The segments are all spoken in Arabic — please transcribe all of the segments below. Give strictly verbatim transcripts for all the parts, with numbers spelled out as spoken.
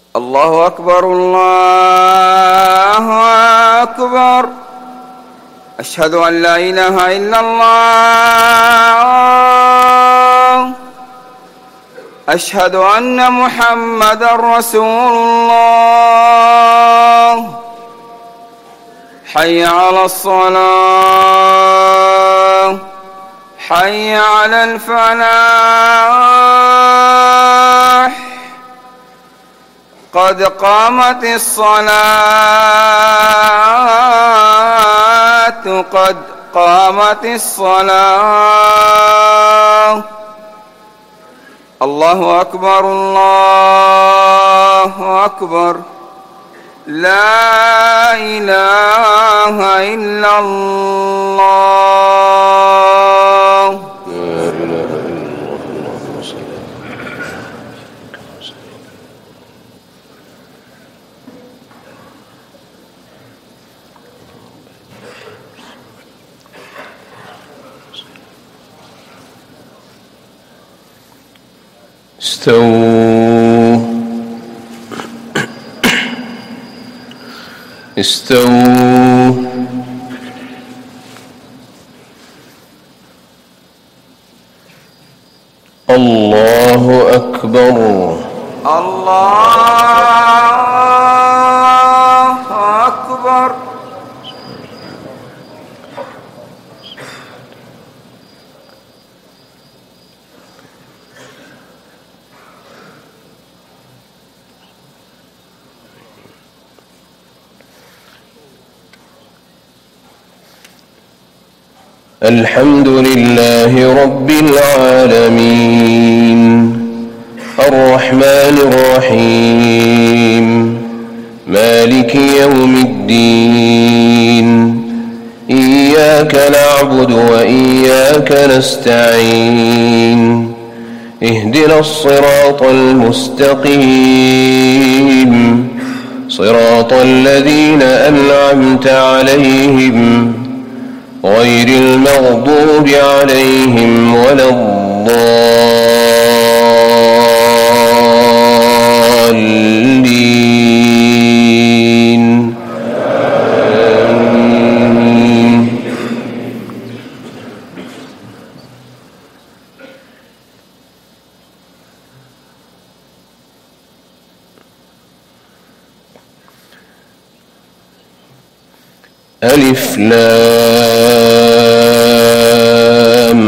الله أكبر الله أكبر. أشهد أن لا إله إلا الله. أشهد أن محمدًا رسول الله. حي على الصلاة، حي على الفلاح، قد قامت الصلاة، قد قامت الصلاة. الله أكبر الله أكبر. لا إله إلا الله. استووا استووا الله أكبر. الله أكبر. الحمد لله رب العالمين، الرحمن الرحيم، مالك يوم الدين. إياك نعبد وإياك نستعين. اهدنا الصراط المستقيم، صراط الذين أنعمت عليهم غير المغضوب عليهم ولا الضالين. آمين. ألف لام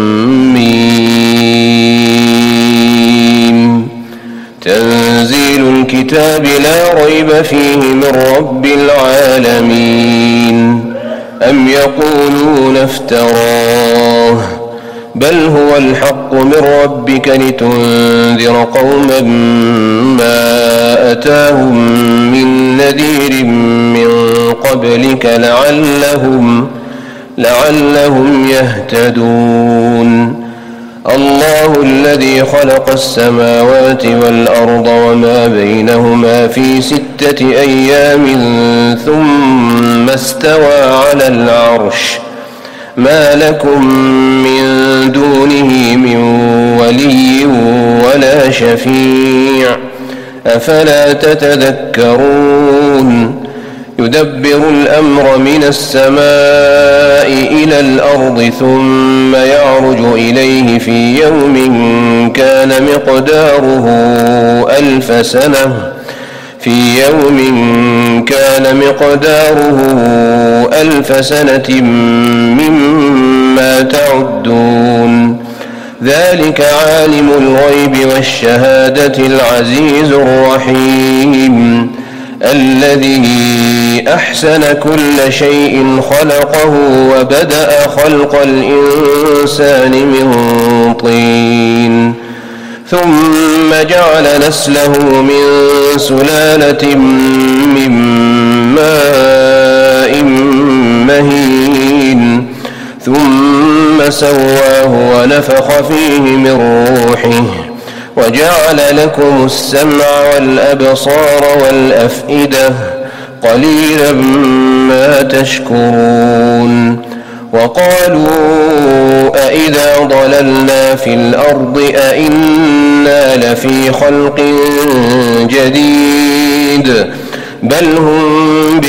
ميم. تنزيل الكتاب لا ريب فيه من رب العالمين. أم يقولون افتراه، بل هو الحق من ربك لتنذر قوما ما أتاهم من نذير من قبلك لعلهم لعلهم يهتدون. الله الذي خلق السماوات والأرض وما بينهما في ستة أيام ثم استوى على العرش. ما لكم من دونه من ولي ولا شفيع، أفلا تتذكرون؟ يدبر الأمر من السماء إلى الأرض ثم يعرج إليه في يوم كان مقداره ألف سنة في يوم كان مقداره ألف سنة مما تعدون. ذلك عالم الغيب والشهادة العزيز الرحيم، الذي أحسن كل شيء خلقه وبدأ خلق الإنسان من طين، ثم جعل نسله من سلالة من ماء مهين، ثم سواه ونفخ فيه من روحه وجعل لكم السمع والأبصار والأفئدة، قليلا ما تشكرون. وقالوا أإذا ضللنا في الأرض أإنا لفي خلق جديد بل هم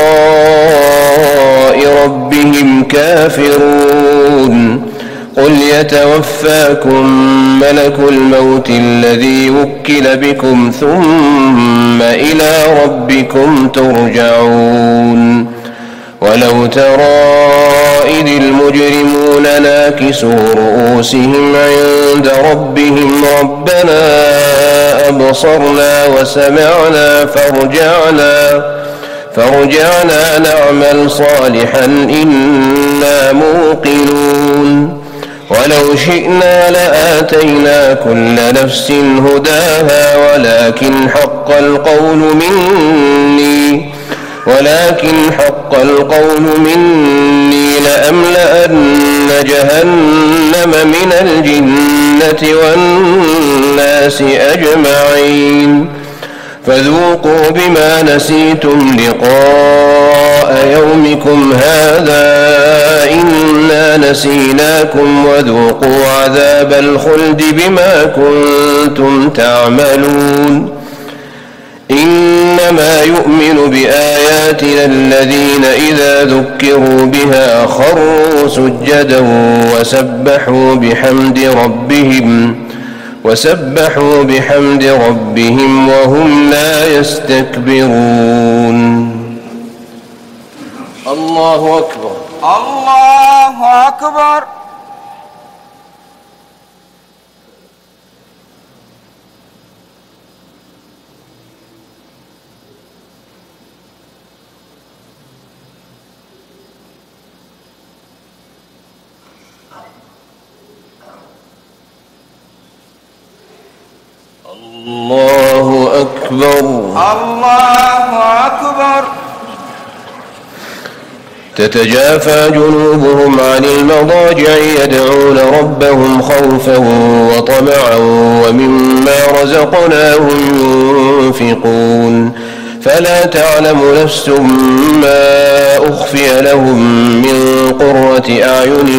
بلقاء ربهم كافرون قل يتوفاكم ملك الموت الذي وكل بكم ثم إلى ربكم ترجعون ولو ترى إذ المجرمون ناكسوا رؤوسهم عند ربهم ربنا أبصرنا وسمعنا فارجعنا فارجعنا نعمل صالحا إنا موقنون ولو شئنا لآتينا كل نفس هداها ولكن حق القول مني ولكن حق القول مني لأملأن جهنم من الجنة والناس أجمعين فذوقوا بما نسيتم لقاء يومكم هذا إنا نسيناكم وذوقوا عذاب الخلد بما كنتم تعملون إنما يؤمن بآياتنا الذين إذا ذكروا بها خروا سجدا وسبحوا بحمد ربهم وسبحوا بحمد ربهم وهم لا يستكبرون. الله أكبر. الله أكبر. الله أكبر. الله أكبر. تتجافى جنوبهم عن المضاجع يدعون ربهم خوفا وطمعا ومما رزقناهم ينفقون فلا تعلم نفس ما أخفي لهم من قرة أعين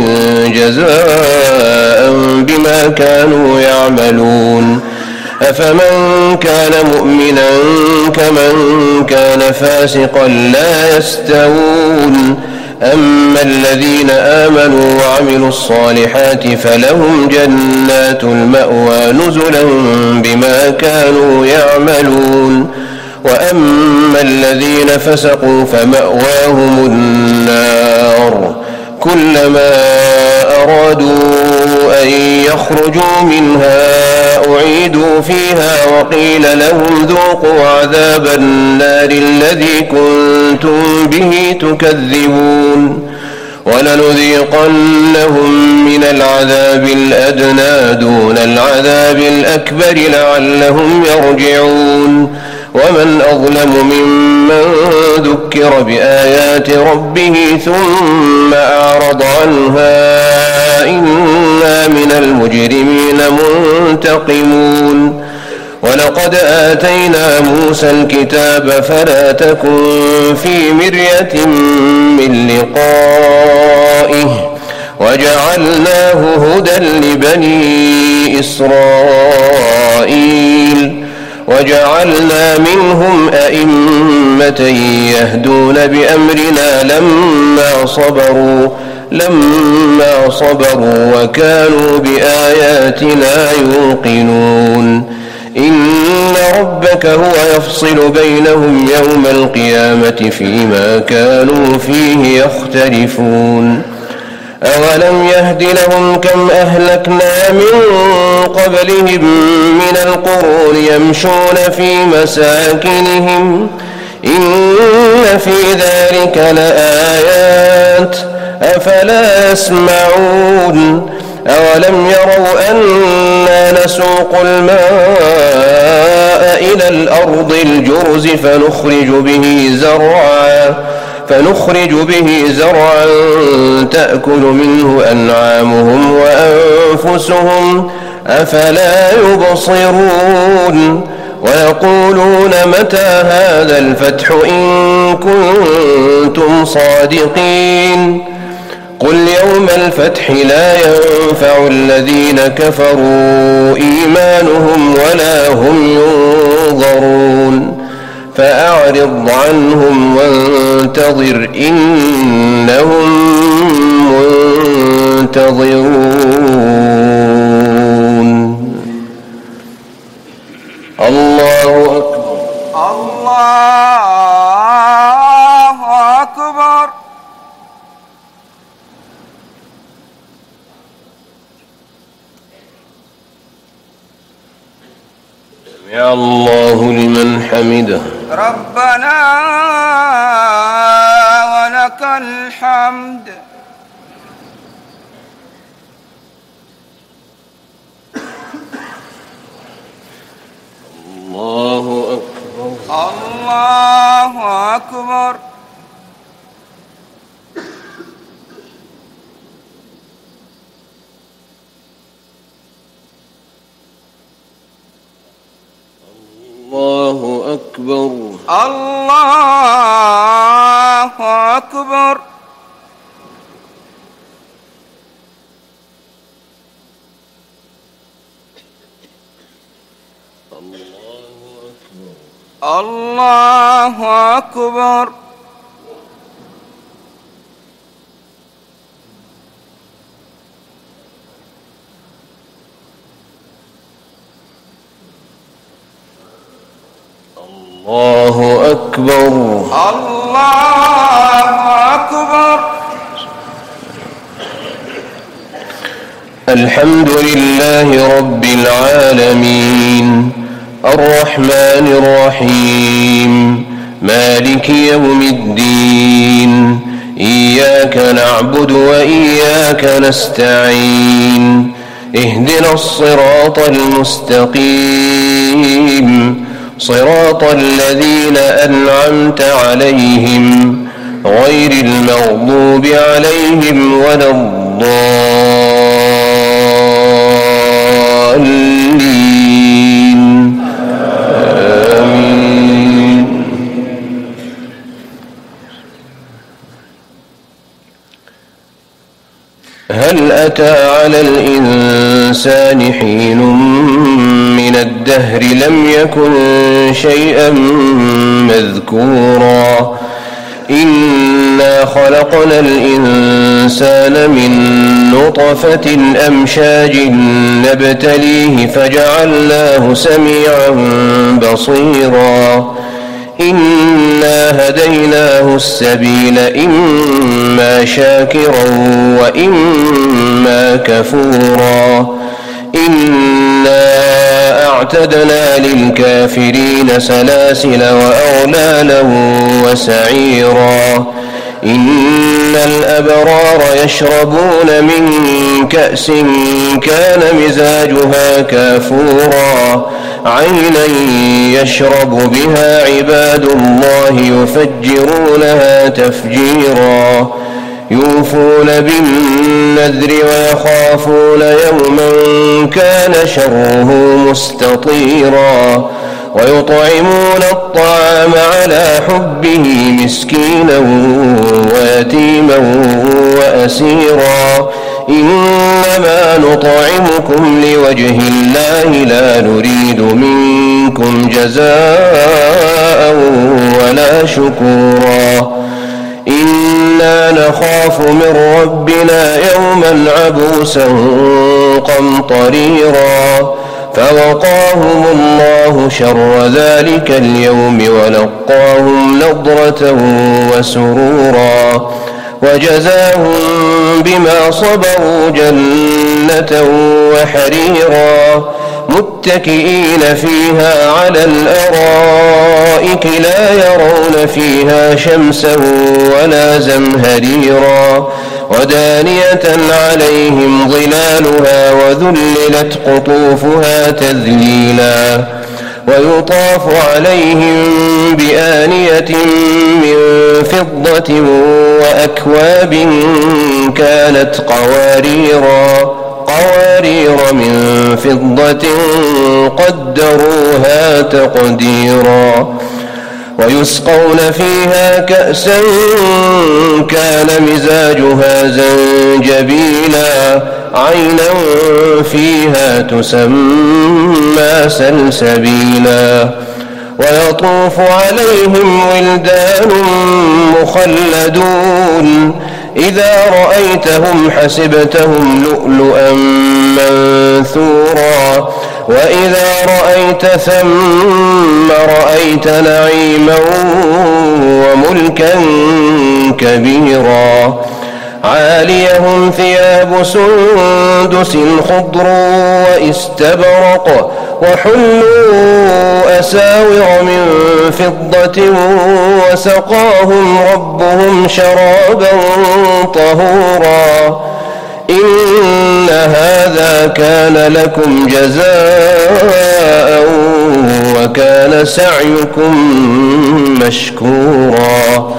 جزاء بما كانوا يعملون أفمن كان مؤمنا كمن كان فاسقا لا يستوون أما الذين آمنوا وعملوا الصالحات فلهم جنات المأوى نزلا بما كانوا يعملون وأما الذين فسقوا فمأواهم النار كلما أرادوا أن يخرجوا منها أعيدوا فيها وقيل لهم ذوقوا عذاب النار الذي كنتم به تكذبون ولنذيقنهم من العذاب الأدنى دون العذاب الأكبر لعلهم يرجعون ومن أظلم ممن ذكر بآيات ربه ثم أعرض عنها إنا من المجرمين منتقمون ولقد آتينا موسى الكتاب فلا تكن في مرية من لقائه وجعلناه هدى لبني إسرائيل وجعلنا منهم أئمة يهدون بأمرنا لما صبروا لما صبروا وكانوا بآياتنا يوقنون إن ربك هو يفصل بينهم يوم القيامة فيما كانوا فيه يختلفون أولم يهد لهم كم أهلكنا من قبلهم من القرون يمشون في مساكنهم إن في ذلك لآيات أفلا يسمعون أولم يروا أنا نسوق الماء إلى الأرض الجرز فنخرج به زرعا فنخرج به زرعا تأكل منه أنعامهم وأنفسهم أفلا يبصرون ويقولون متى هذا الفتح إن كنتم صادقين قل يوم الفتح لا ينفع الذين كفروا إيمانهم ولا هم ينظرون فأعرض عنهم وانتظر إنهم منتظرون. الله أكبر. الله أكبر. سمع الله لمن حمده. ربنا ولك الحمد. الله أكبر. الله أكبر. الله أكبر. الله أكبر. الله أكبر. الله أكبر. الله أكبر. الحمد لله رب العالمين الرحمن الرحيم مالك يوم الدين إياك نعبد وإياك نستعين اهدنا الصراط المستقيم صراط الذين أنعمت عليهم غير المغضوب عليهم ولا الضالين آمين. هل أتى على الإنسان حين من الدهر لم يكن شيئا مذكورا إنا خلقنا الإنسان من نطفة أمشاج نبتليه فجعلناه سميعا بصيرا إنا هديناه السبيل إما شاكرا وإما كفورا إنا أعتدنا للكافرين سلاسل وأغلالا وسعيرا إن الأبرار يشربون من كأس كان مزاجها كافورا عينا يشرب بها عباد الله يفجرونها تفجيرا يوفون بالنذر ويخافون يوما كان شره مستطيرا ويطعمون الطعام على حبه مسكينا ويتيما وأسيرا إنما نطعمكم لوجه الله لا نريد منكم جزاء ولا شكورا إنا نخاف من ربنا يوما عبوسا قمطريرا فوقاهم الله شر ذلك اليوم ولقاهم نضرة وسرورا وجزاهم بما صبروا جنة وحريرا متكئين فيها على الأرائك لا يرون فيها شمسا ولا زمهريرا ودانية عليهم ظلالها وذللت قطوفها تذليلا ويطاف عليهم بآنية من فضة وأكواب كانت قواريرا قوارير من فضة قدروها تقديرا ويسقون فيها كأسا كان مزاجها زنجبيلا عينا فيها تسمى سلسبيلا ويطوف عليهم ولدان مخلدون إذا رأيتهم حسبتهم لؤلؤا منثورا وإذا رأيت ثم رأيت نعيما وملكا كبيرا عاليهم ثياب سندس خضر واستبرق وحلوا أساور من فضة وسقاهم ربهم شرابا طهورا إن هذا كان لكم جزاء وكان سعيكم مشكورا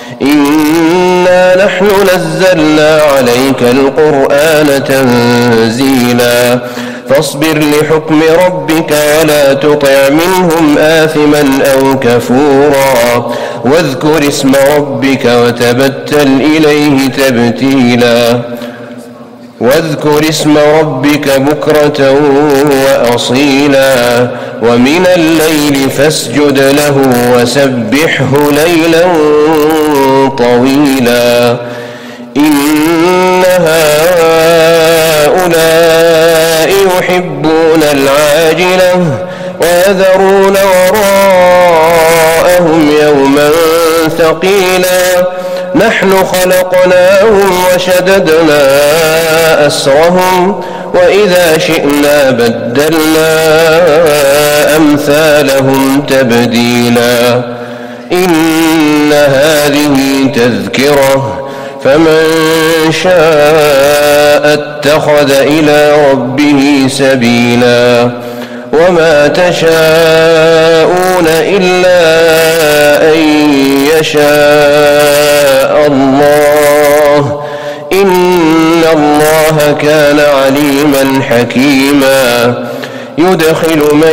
إنا نحن نزلنا عليك القرآن تنزيلا فاصبر لحكم ربك ولا تطع منهم آثما أو كفورا واذكر اسم ربك وتبتل إليه تبتيلا واذكر اسم ربك بكرة وأصيلا ومن الليل فاسجد له وسبحه ليلا طويلا إن هؤلاء يحبون العاجلة ويذرون وراءهم يوما ثقيلا نحن خلقناهم وشددنا أسرهم وإذا شئنا بدلنا أمثالهم تبديلا إن هذه تذكرة فمن شاء اتخذ إلى ربه سبيلا وما تشاءون إلا أن يشاء الله إن الله كان عليما حكيما يدخل من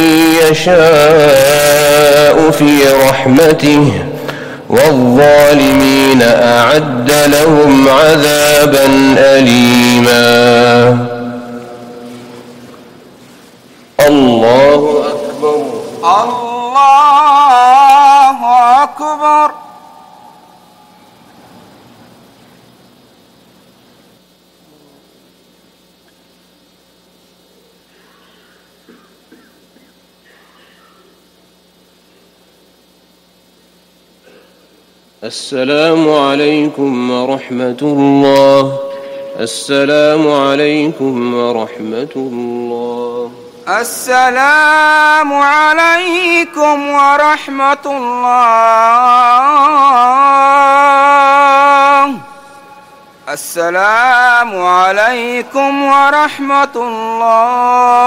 يشاء في رحمته والظالمين أعد لهم عذابا أليما الله أكبر الله أكبر السلام عليكم ورحمة الله السلام عليكم ورحمة الله السلام عليكم ورحمة الله السلام عليكم ورحمة الله